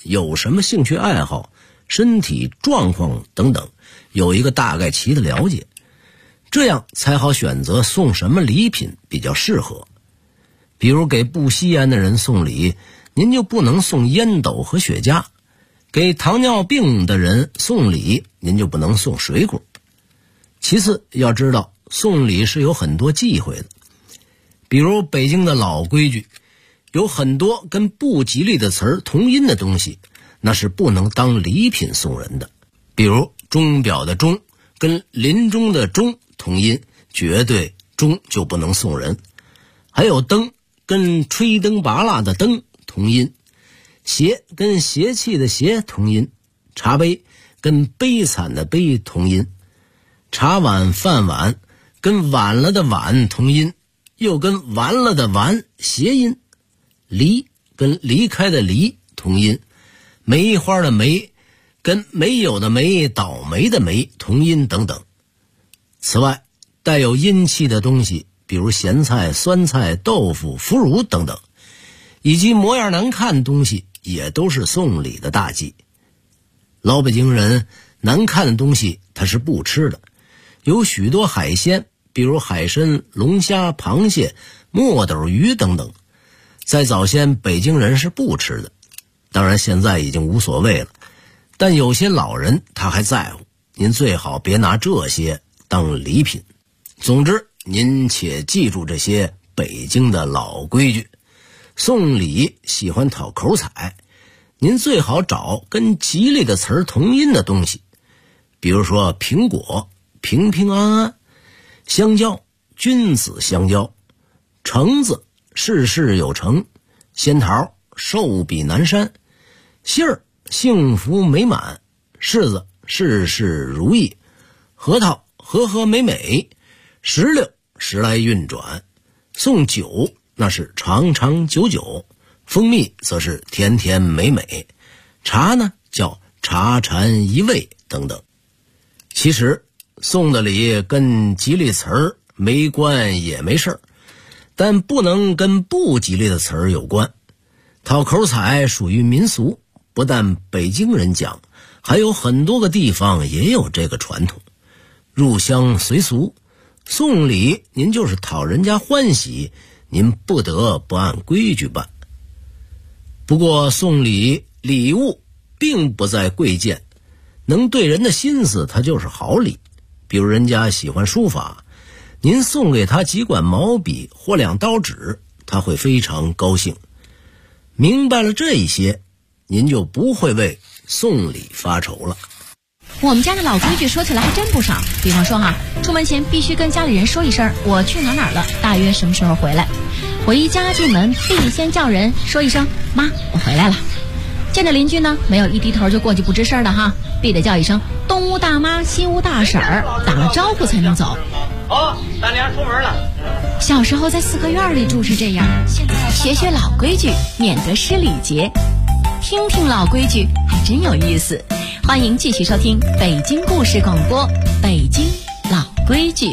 有什么兴趣爱好、身体状况等等，有一个大概齐的了解，这样才好选择送什么礼品比较适合。比如给不吸烟的人送礼，您就不能送烟斗和雪茄；给糖尿病的人送礼，您就不能送水果。其次，要知道送礼是有很多忌讳的，比如北京的老规矩，有很多跟不吉利的词儿同音的东西，那是不能当礼品送人的。比如钟表的钟跟临终的钟同音，绝对钟就不能送人。还有灯跟吹灯拔蜡的灯同音，邪跟邪气的邪同音，茶杯跟悲惨的悲同音，茶碗饭碗跟晚了的晚同音，又跟完了的完谐音。离跟离开的离同音，梅花的梅跟没有的没倒霉的霉同音等等。此外，带有阴气的东西，比如咸菜、酸菜、豆腐、腐乳等等，以及模样难看的东西，也都是送礼的大忌。老北京人难看的东西他是不吃的，有许多海鲜，比如海参、龙虾、螃蟹、墨斗鱼等等，在早先北京人是不吃的，当然现在已经无所谓了，但有些老人他还在乎，您最好别拿这些当礼品。总之，您且记住这些北京的老规矩。送礼喜欢讨口彩，您最好找跟吉利的词儿同音的东西，比如说苹果、平平安安；香蕉、君子香蕉；橙子、事事有成；仙桃、寿比南山；杏儿、幸福美满；柿子、事事如意；核桃、和和美美；石榴、时来运转；送酒那是长长久久；蜂蜜则是甜甜美美；茶呢叫茶禅一味等等。其实送的礼跟吉利词儿没关也没事儿，但不能跟不吉利的词儿有关。讨口彩属于民俗，不但北京人讲，还有很多个地方也有这个传统。入乡随俗，送礼您就是讨人家欢喜，您不得不按规矩办。不过送礼物并不在贵贱，能对人的心思它就是好礼。比如人家喜欢书法，您送给他几管毛笔或2刀纸，他会非常高兴。明白了这一些，您就不会为送礼发愁了。 我们家的老规矩说起来还真不少，比方说出门前必须跟家里人说一声我去哪儿了，大约什么时候回来。回家进门必先叫人说一声妈我回来了。见着邻居呢，没有一低头就过去不吱声的必得叫一声东屋大妈西屋大婶儿，打了招呼才能走。 好，大娘出门了。 小时候在4合院里住是这样，现在学学老规矩，免得失礼节。听听老规矩还真有意思。欢迎继续收听北京故事广播《北京老规矩》。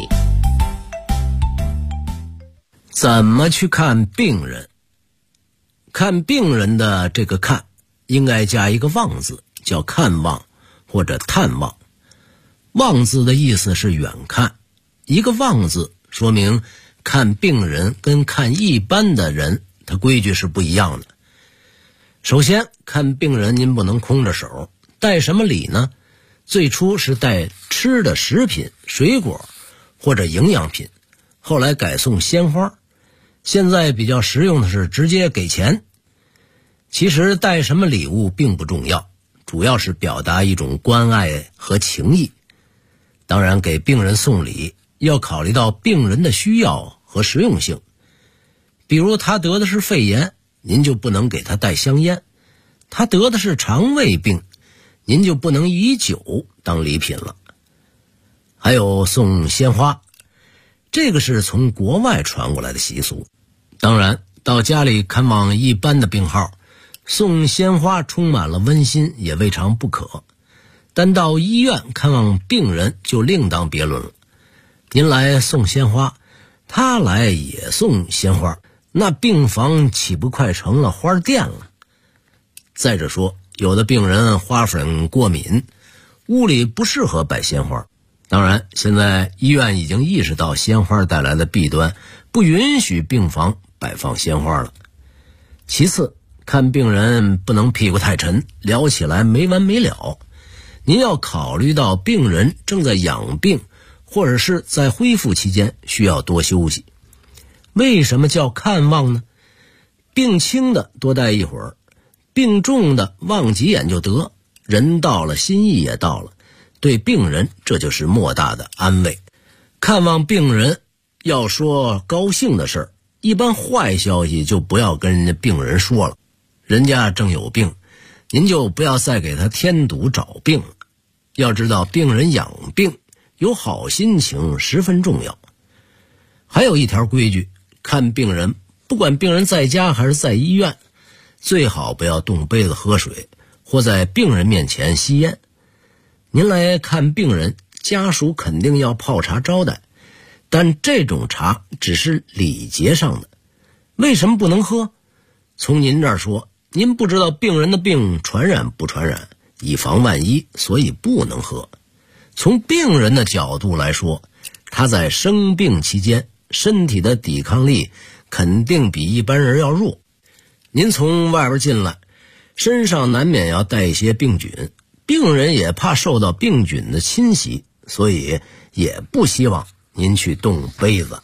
怎么去看病人？看病人的这个看应该加一个望字，叫看望或者探望。望字的意思是远看，一个望字说明看病人跟看一般的人他规矩是不一样的。首先看病人您不能空着手，带什么礼呢？最初是带吃的食品、水果或者营养品，后来改送鲜花，现在比较实用的是直接给钱。其实带什么礼物并不重要，主要是表达一种关爱和情谊。当然给病人送礼要考虑到病人的需要和实用性，比如他得的是肺炎，您就不能给他带香烟；他得的是肠胃病，您就不能以酒当礼品了。还有送鲜花，这个是从国外传过来的习俗。当然到家里看望一般的病号，送鲜花充满了温馨，也未尝不可。但到医院看望病人就另当别论了。您来送鲜花，他来也送鲜花，那病房岂不快成了花店了？再者说， 有的病人花粉过敏，屋里不适合摆鲜花。当然，现在医院已经意识到鲜花带来的弊端，不允许病房摆放鲜花了。其次，看病人不能屁股太沉，聊起来没完没了。您要考虑到病人正在养病，或者是在恢复期间需要多休息。为什么叫看望呢？病轻的多待一会儿，病重的望几眼就得，人到了心意也到了，对病人这就是莫大的安慰。看望病人要说高兴的事儿，一般坏消息就不要跟人家病人说了，人家正有病，您就不要再给他添堵找病了。要知道病人养病有好心情十分重要。还有一条规矩，看病人不管病人在家还是在医院，最好不要动杯子喝水，或在病人面前吸烟。您来看病人，家属肯定要泡茶招待，但这种茶只是礼节上的。为什么不能喝？从您这儿说，您不知道病人的病传染不传染，以防万一，所以不能喝。从病人的角度来说，他在生病期间身体的抵抗力肯定比一般人要弱。您从外边进来，身上难免要带一些病菌，病人也怕受到病菌的侵袭，所以也不希望您去动杯子。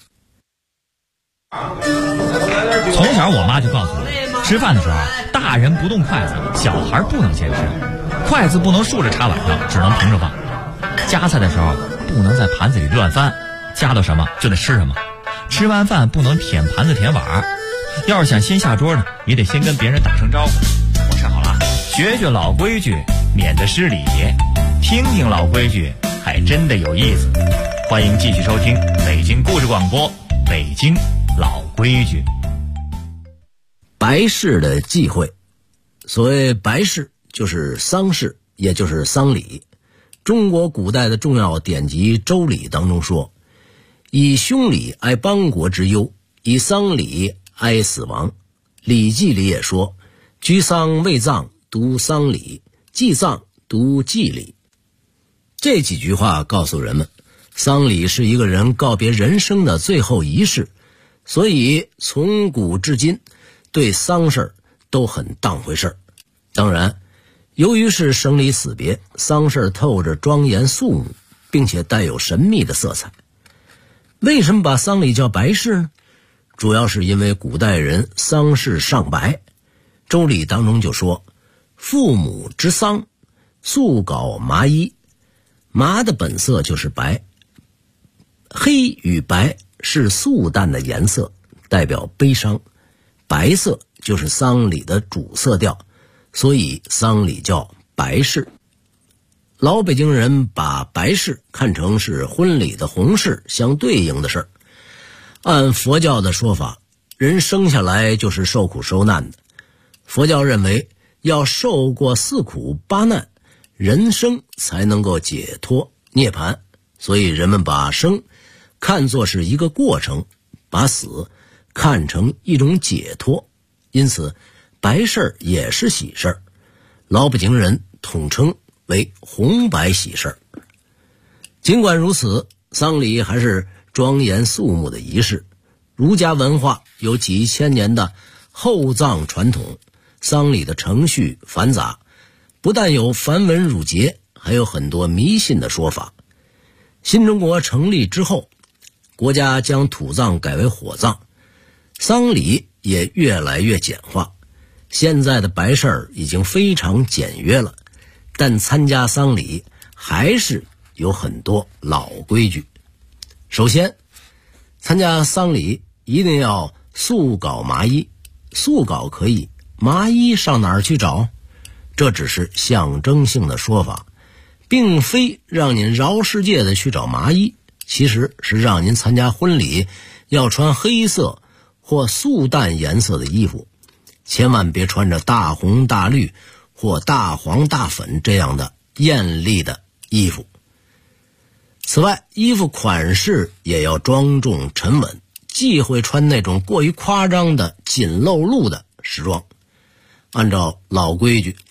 从小我妈就告诉我，吃饭的时候大人不动筷子，小孩不能先吃，筷子不能竖着插碗上，只能平着放。夹菜的时候不能在盘子里乱翻，夹到什么就得吃什么。吃完饭不能舔盘子舔碗，要是想先下桌呢，也得先跟别人打声招呼。我吃好了，学学老规矩，免得失礼。听听老规矩，还真的有意思。欢迎继续收听北京故事广播，北京老规矩。 白事的忌讳，所谓白事就是丧事，也就是丧礼。中国古代的重要典籍《周礼》当中说，以凶礼哀邦国之忧，以丧礼哀死亡。《礼记》里也说，居丧未葬，读丧礼；祭葬，读祭礼。这几句话告诉人们，丧礼是一个人告别人生的最后仪式，所以从古至今对丧事都很当回事。当然，由于是生离死别，丧事透着庄严肃穆，并且带有神秘的色彩。为什么把丧礼叫白事呢？主要是因为古代人丧事尚白。周礼当中就说，父母之丧，素缟麻衣。麻的本色就是白，黑与白是素淡的颜色，代表悲伤。白色就是丧礼的主色调，所以丧礼叫白事。老北京人把白事看成是婚礼的红事相对应的事儿。按佛教的说法，人生下来就是受苦受难的。佛教认为要受过4苦8难，人生才能够解脱涅槃，所以人们把生看作是一个过程，把死看成一种解脱。因此白事也是喜事，老北京人统称为红白喜事。尽管如此，丧礼还是庄严肃穆的仪式。儒家文化有几千年的厚葬传统，丧礼的程序繁杂，不但有繁文缛节，还有很多迷信的说法。新中国成立之后，国家将土葬改为火葬，丧礼也越来越简化。现在的白事已经非常简约了，但参加丧礼还是有很多老规矩。首先，参加丧礼一定要素缟麻衣。素缟可以，麻衣上哪儿去找？这只是象征性的说法，并非让您饶世界的去找麻衣，其实是让您参加婚礼要穿黑色或素淡颜色的衣服，千万别穿着大红大绿或大黄大粉这样的艳丽的衣服。此外，衣服款式也要庄重沉稳，忌讳穿那种过于夸张的紧露露的时装。按照老规矩，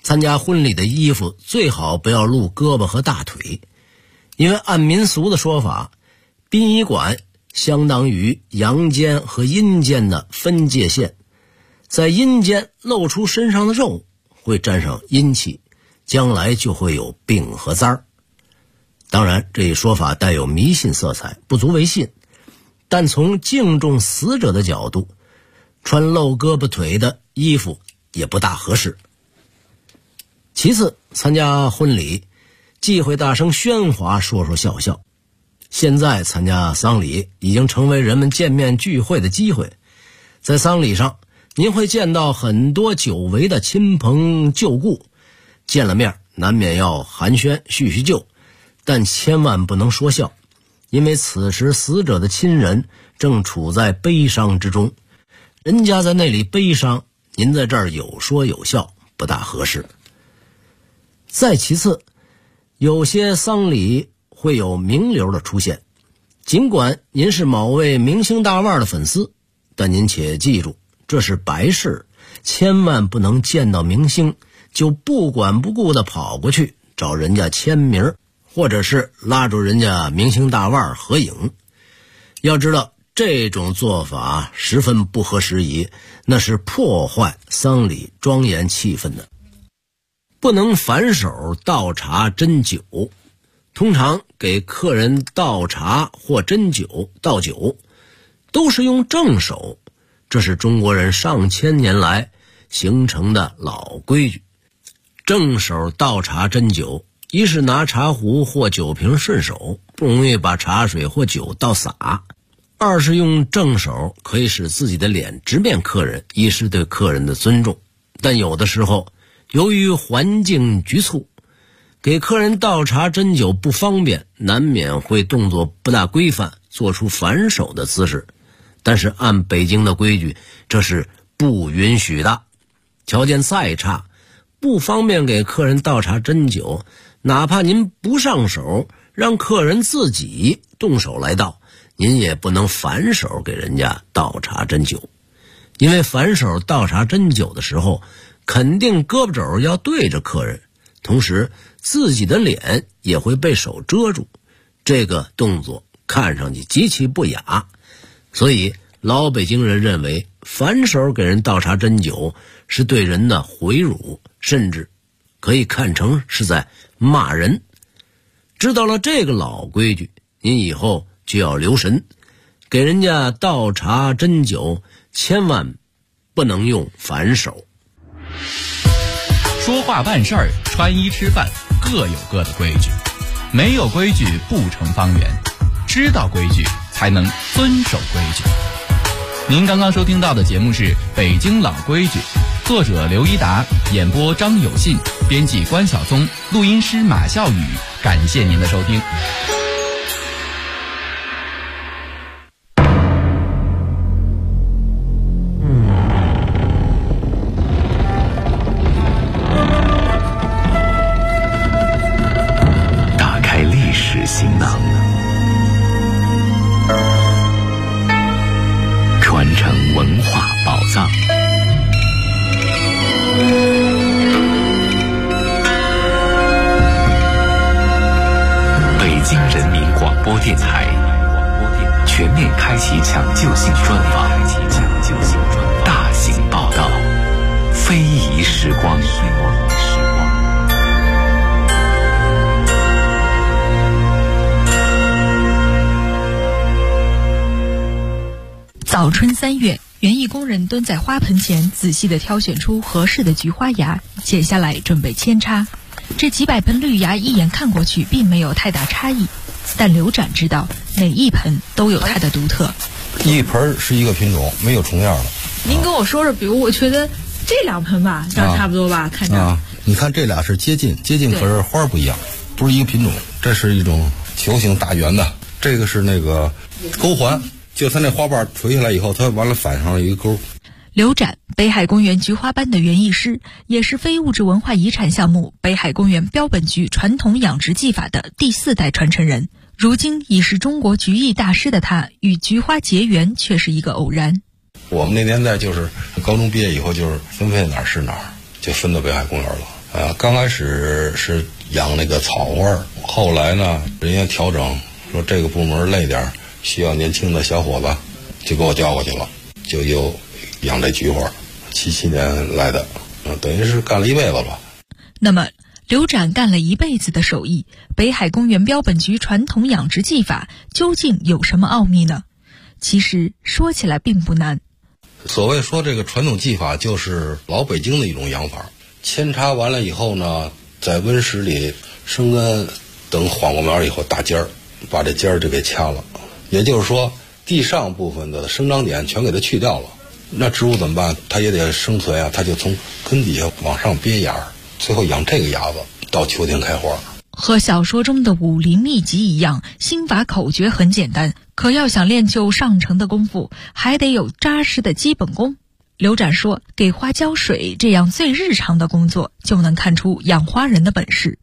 参加婚礼的衣服最好不要露胳膊和大腿，因为按民俗的说法，殡仪馆相当于阳间和阴间的分界线，在阴间露出身上的肉会沾上阴气，将来就会有病和灾儿。当然，这一说法带有迷信色彩，不足为信，但从敬重死者的角度，穿露胳膊腿的衣服也不大合适。其次，参加婚礼忌讳大声喧哗，说说笑笑。现在参加丧礼已经成为人们见面聚会的机会，在丧礼上您会见到很多久违的亲朋旧故，见了面难免要寒暄叙叙旧，但千万不能说笑，因为此时死者的亲人正处在悲伤之中，人家在那里悲伤，您在这儿有说有笑，不大合适。再其次，有些丧礼会有名流的出现，尽管您是某位明星大腕的粉丝，但您且记住，这是白事，千万不能见到明星就不管不顾地跑过去找人家签名，或者是拉住人家明星大腕合影。要知道，这种做法十分不合时宜，那是破坏丧礼庄严气氛的。不能反手倒茶斟酒，通常给客人倒茶或斟酒倒酒都是用正手，这是中国人上千年来形成的老规矩。正手倒茶斟酒，一是拿茶壶或酒瓶顺手，不容易把茶水或酒倒洒；二是用正手可以使自己的脸直面客人，一是对客人的尊重。但有的时候由于环境局促，给客人倒茶斟酒不方便，难免会动作不大规范，做出反手的姿势。但是按北京的规矩，这是不允许的。条件再差，不方便给客人倒茶斟酒，哪怕您不上手，让客人自己动手来倒，您也不能反手给人家倒茶斟酒。因为反手倒茶斟酒的时候，肯定胳膊肘要对着客人，同时自己的脸也会被手遮住，这个动作看上去极其不雅。所以老北京人认为反手给人倒茶斟酒是对人的毁辱，甚至可以看成是在骂人。知道了这个老规矩，您以后就要留神，给人家倒茶斟酒千万不能用反手。 说话办事儿，穿衣吃饭，各有各的规矩，没有规矩不成方圆，知道规矩才能遵守规矩。您刚刚收听到的节目是《北京老规矩》，作者刘一达，演播张有信，编辑关晓松，录音师马笑宇。感谢您的收听。 打开历史行囊，传承文化宝藏。北京人民广播电台全面开启抢救性专访，大型报道，非遗时光。 早春3月，园艺工人蹲在花盆前，仔细地挑选出合适的菊花芽，剪下来准备扦插。这几百盆绿芽一眼看过去并没有太大差异，但刘展知道每一盆都有它的独特。 一盆是一个品种，没有重样的。 您跟我说说，比如我觉得这2盆吧，这样差不多吧，看着。 你看这俩是接近，可是花不一样，不是一个品种。这是一种球形大圆的，这个是那个钩环。就它那花瓣垂下来以后，它完了反上了一个钩。 刘展，北海公园菊花班的园艺师，也是非物质文化遗产项目北海公园标本菊传统养殖技法的第4代传承人。如今已是中国菊艺大师的他，与菊花结缘却是一个偶然。 我们那年代就是高中毕业以后，就是分配哪儿是哪儿，就分到北海公园了。 刚开始是养那个草花，后来呢，人家调整说这个部门累点，需要年轻的小伙子，就给我调过去了，就又养这菊花。77年来的，等于是干了一辈子了。 那么，刘展干了一辈子的手艺，北海公园标本局传统养殖技法究竟有什么奥秘呢？其实说起来并不难。 所谓说这个传统技法，就是老北京的一种养法。扦插完了以后呢，在温室里生根，等缓过苗以后打尖儿，把这尖儿就给掐了。也就是说，地上部分的生长点全给它去掉了。那植物怎么办？它也得生存啊，它就从根底下往上憋芽，最后养这个芽子，到秋天开花。 和小说中的武林秘籍一样，心法口诀很简单，可要想练就上乘的功夫，还得有扎实的基本功。刘展说，给花浇水这样最日常的工作，就能看出养花人的本事。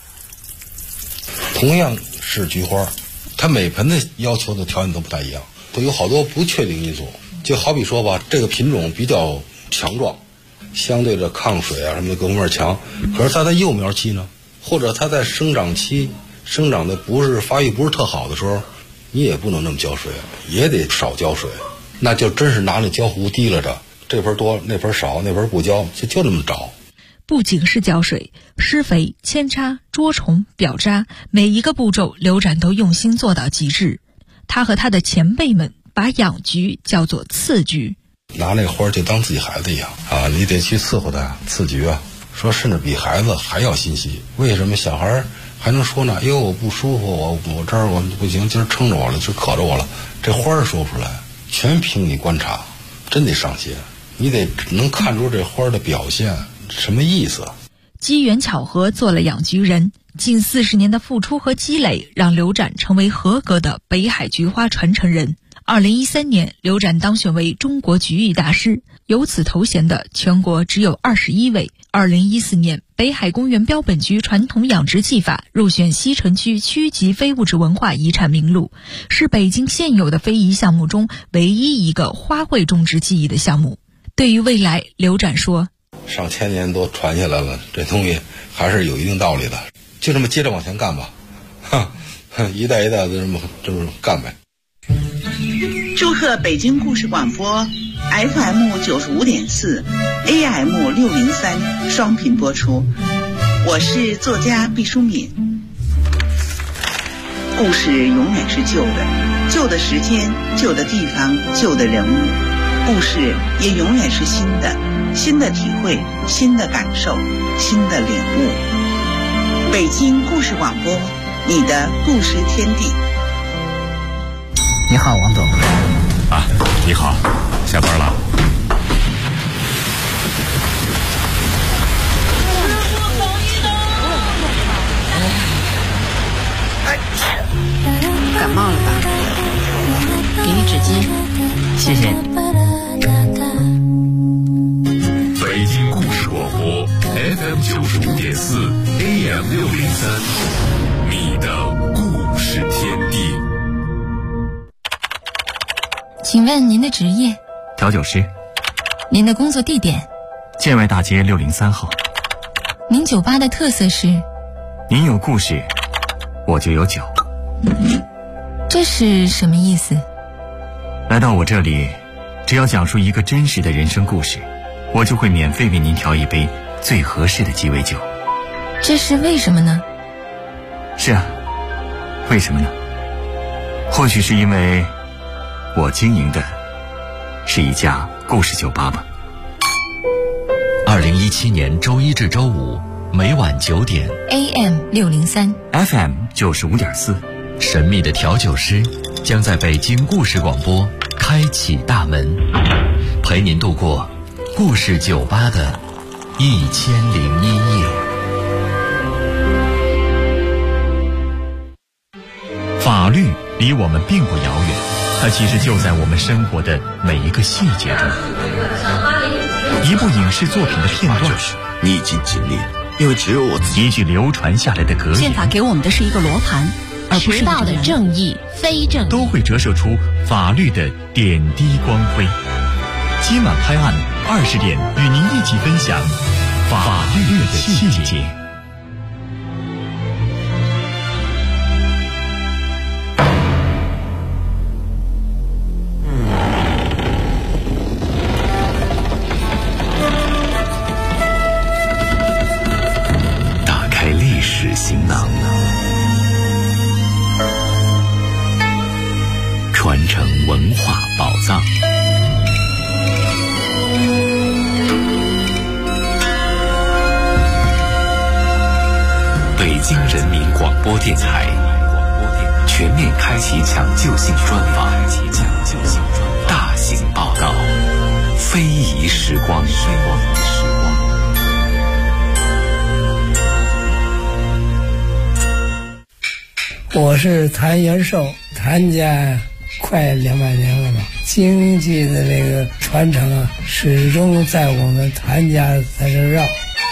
同样是菊花，它每盆的要求的条件都不太一样，都有好多不确定因素。就好比说吧，这个品种比较强壮，相对的抗水啊什么的各方面强，可是它在幼苗期呢，或者它在生长期生长的发育不是特好的时候，你也不能那么浇水，也得少浇水，那就真是拿那浇壶提了着，这盆多那盆少，那盆不浇，就那么着。 不仅是浇水、施肥、扦插、捉虫、表渣，每一个步骤刘展都用心做到极致。他和他的前辈们把养菊叫做刺菊， 拿那个花就当自己孩子一样啊，你得去伺候它，刺菊啊，说甚至比孩子还要心细。为什么小孩还能说呢？因为我不舒服，我这儿我不行，今儿撑着我了，今儿渴着我了。这花儿说不出来，全凭你观察，真得上心，你得能看出这花的表现什么意思。 机缘巧合做了养菊人，近40年的付出和积累，让刘展成为合格的北海菊花传承人。2013年，刘展当选为中国菊艺大师，有此头衔的全国只有21位。2014年，北海公园标本局传统养殖技法入选西城区区级非物质文化遗产名录，是北京现有的非遗项目中唯一一个花卉种植技艺的项目。对于未来，刘展说， 上千年都传下来了，这东西还是有一定道理的，就这么接着往前干吧，一代一代的这么干呗。 祝贺北京故事广播 FM 95.4 AM 603双频播出，我是作家毕淑敏。故事永远是旧的，旧的时间、旧的地方、旧的人物，故事也永远是新的，新的体会，新的感受，新的领悟。北京故事广播，你的故事天地。 你好，王总。 啊，你好，下班了。 感冒了吧？给你纸巾，谢谢。 北京故事广播 FM 95.4 AM 603，你的故事天地。 请问您的职业？ 调酒师。 您的工作地点？ 建外大街603号。 您酒吧的特色是？ 您有故事，我就有酒。 这是什么意思？ 来到我这里，只要讲述一个真实的人生故事，我就会免费为您调一杯最合适的鸡尾酒。 这是为什么呢？ 是啊，为什么呢？或许是因为我经营的是一家故事酒吧吧。 2017年周一至周五每晚9点 AM 603 FM 95.4， 神秘的调酒师将在北京故事广播开启大门，陪您度过故事酒吧的1001夜。 法律离我们并不遥远，它其实就在我们生活的每一个细节中。一部影视作品的片段， 逆境经历，因为只有我自己。 一句流传下来的格言， 宪法给我们的是一个罗盘，而不是迟到的正义、非正义， 都会折射出法律的点滴光辉。今晚拍案20点，与您一起分享法律的契机。打开历史行囊，传承文化宝藏。北京人民广播电台全面开启抢救性专访，大型报道，非遗时光。 我是谭元寿，谭家快200年了吧，京剧的这个传承啊，始终在我们谭家在这绕。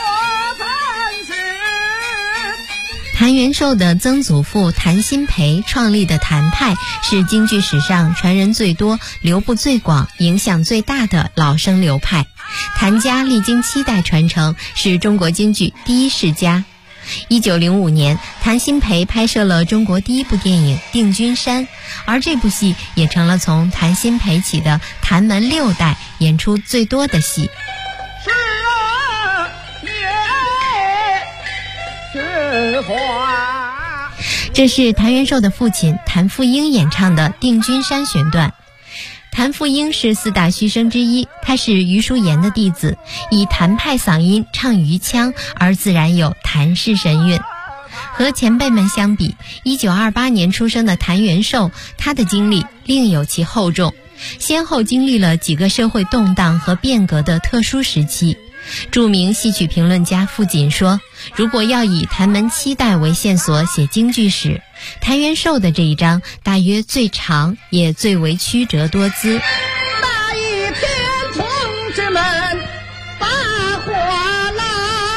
谭元寿的曾祖父谭鑫培创立的谭派是京剧史上传人最多、流布最广、影响最大的老生流派。谭家历经7代传承，是中国京剧第一世家。1905年，谭鑫培拍摄了中国第一部电影《定军山》，而这部戏也成了从谭鑫培起的谭门6代演出最多的戏。这是谭元寿的父亲谭富英演唱的《定军山》选段。谭富英是4大须生之一，他是余叔岩的弟子，以谭派嗓音唱余腔，而自然有谭氏神韵。和前辈们相比，1928年出生的谭元寿，他的经历另有其厚重，先后经历了几个社会动荡和变革的特殊时期。著名戏曲评论家傅锦说，如果要以谭门7代为线索写京剧史，谭元寿的这一章大约最长，也最为曲折多姿。 那一片同志们把火拉，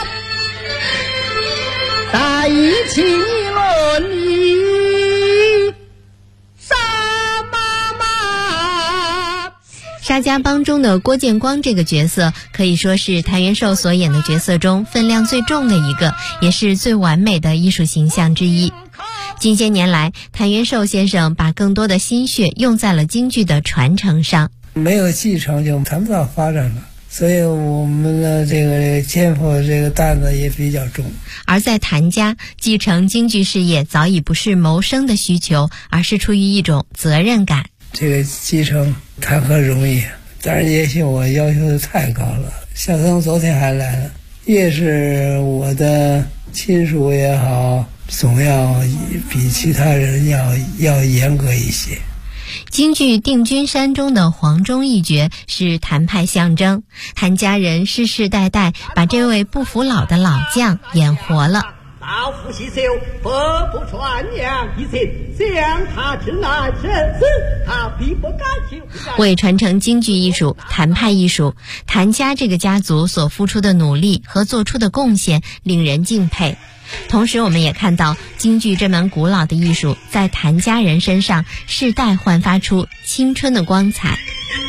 大一起论理杀妈妈。 沙家浜中的郭建光这个角色可以说是谭元寿所演的角色中分量最重的一个，也是最完美的艺术形象之一。近些年来，谭元寿先生把更多的心血用在了京剧的传承上。 没有继承就谈不到发展了，所以我们的这个肩负这个担子也比较重。 而在谭家，继承京剧事业早已不是谋生的需求，而是出于一种责任感。 这个继承谈何容易，但是也许我要求的太高了。小曾昨天还来了，越是我的亲属也好，总要比其他人要严格一些。 京剧《定军山》中的黄忠一角是谭派象征，谭家人世世代代把这位不服老的老将演活了。 老夫洗手，不传扬一切，向他之难生死，他必不敢求。 为传承京剧艺术、谭派艺术，谭家这个家族所付出的努力和做出的贡献令人敬佩。同时我们也看到京剧这门古老的艺术在谭家人身上世代焕发出青春的光彩。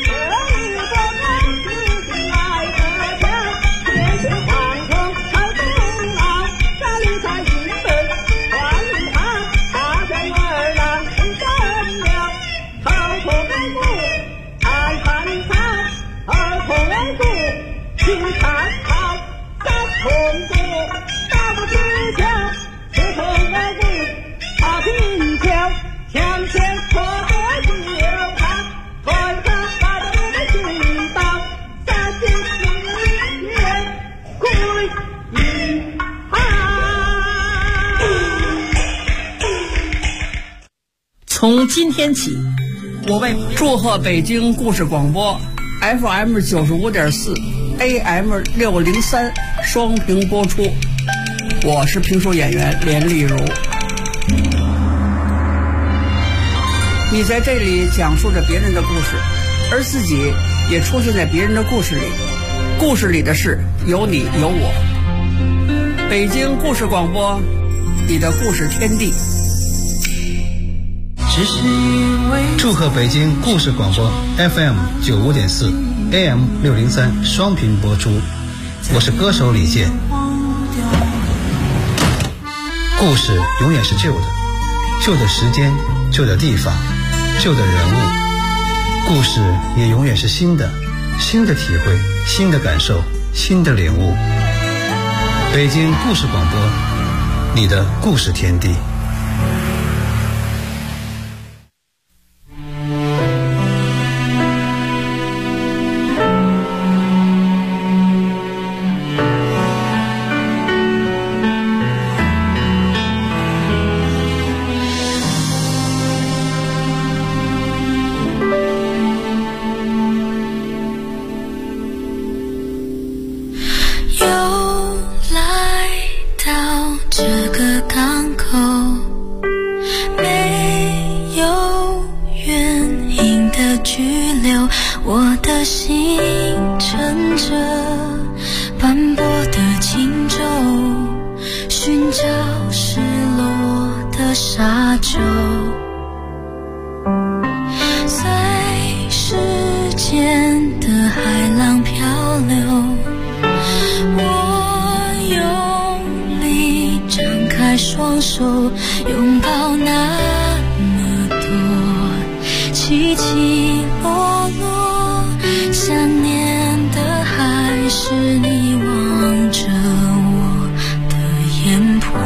从今天起，我为祝贺北京故事广播 FM 95.4 AM 603双屏播出。我是评书演员连丽如。你在这里讲述着别人的故事，而自己也出现在别人的故事里。故事里的事有你有我。北京故事广播，你的故事天地。 祝贺北京故事广播 FM 95.4 AM 603双屏播出。 我是歌手李健。故事永远是旧的，旧的时间，旧的地方，旧的人物。故事也永远是新的，新的体会，新的感受，新的领悟。北京故事广播，你的故事天地。 双手拥抱那么多起起落落，想念的还是你望着我的眼波。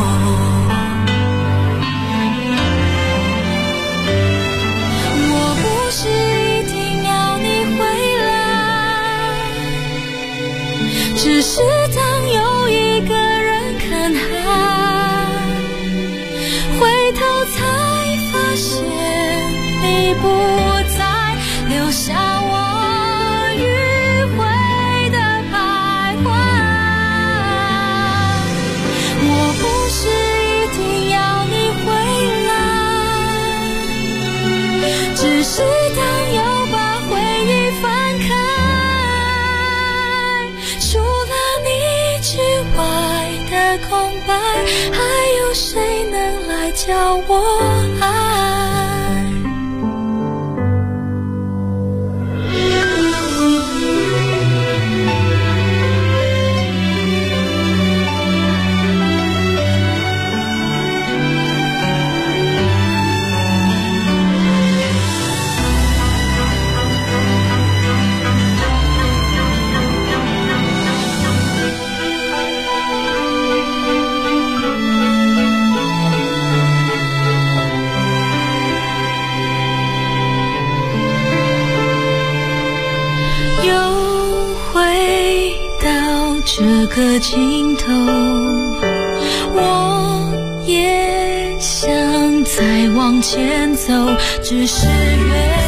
我不是一定要你回来，只是当有一个人看海，回头才发现你不再留下我迂回的徘徊。我不是一定要你回来，只是当又把回忆翻开，除了你之外的空白，还有谁能来教我爱？这个尽头，我也想再往前走，只是越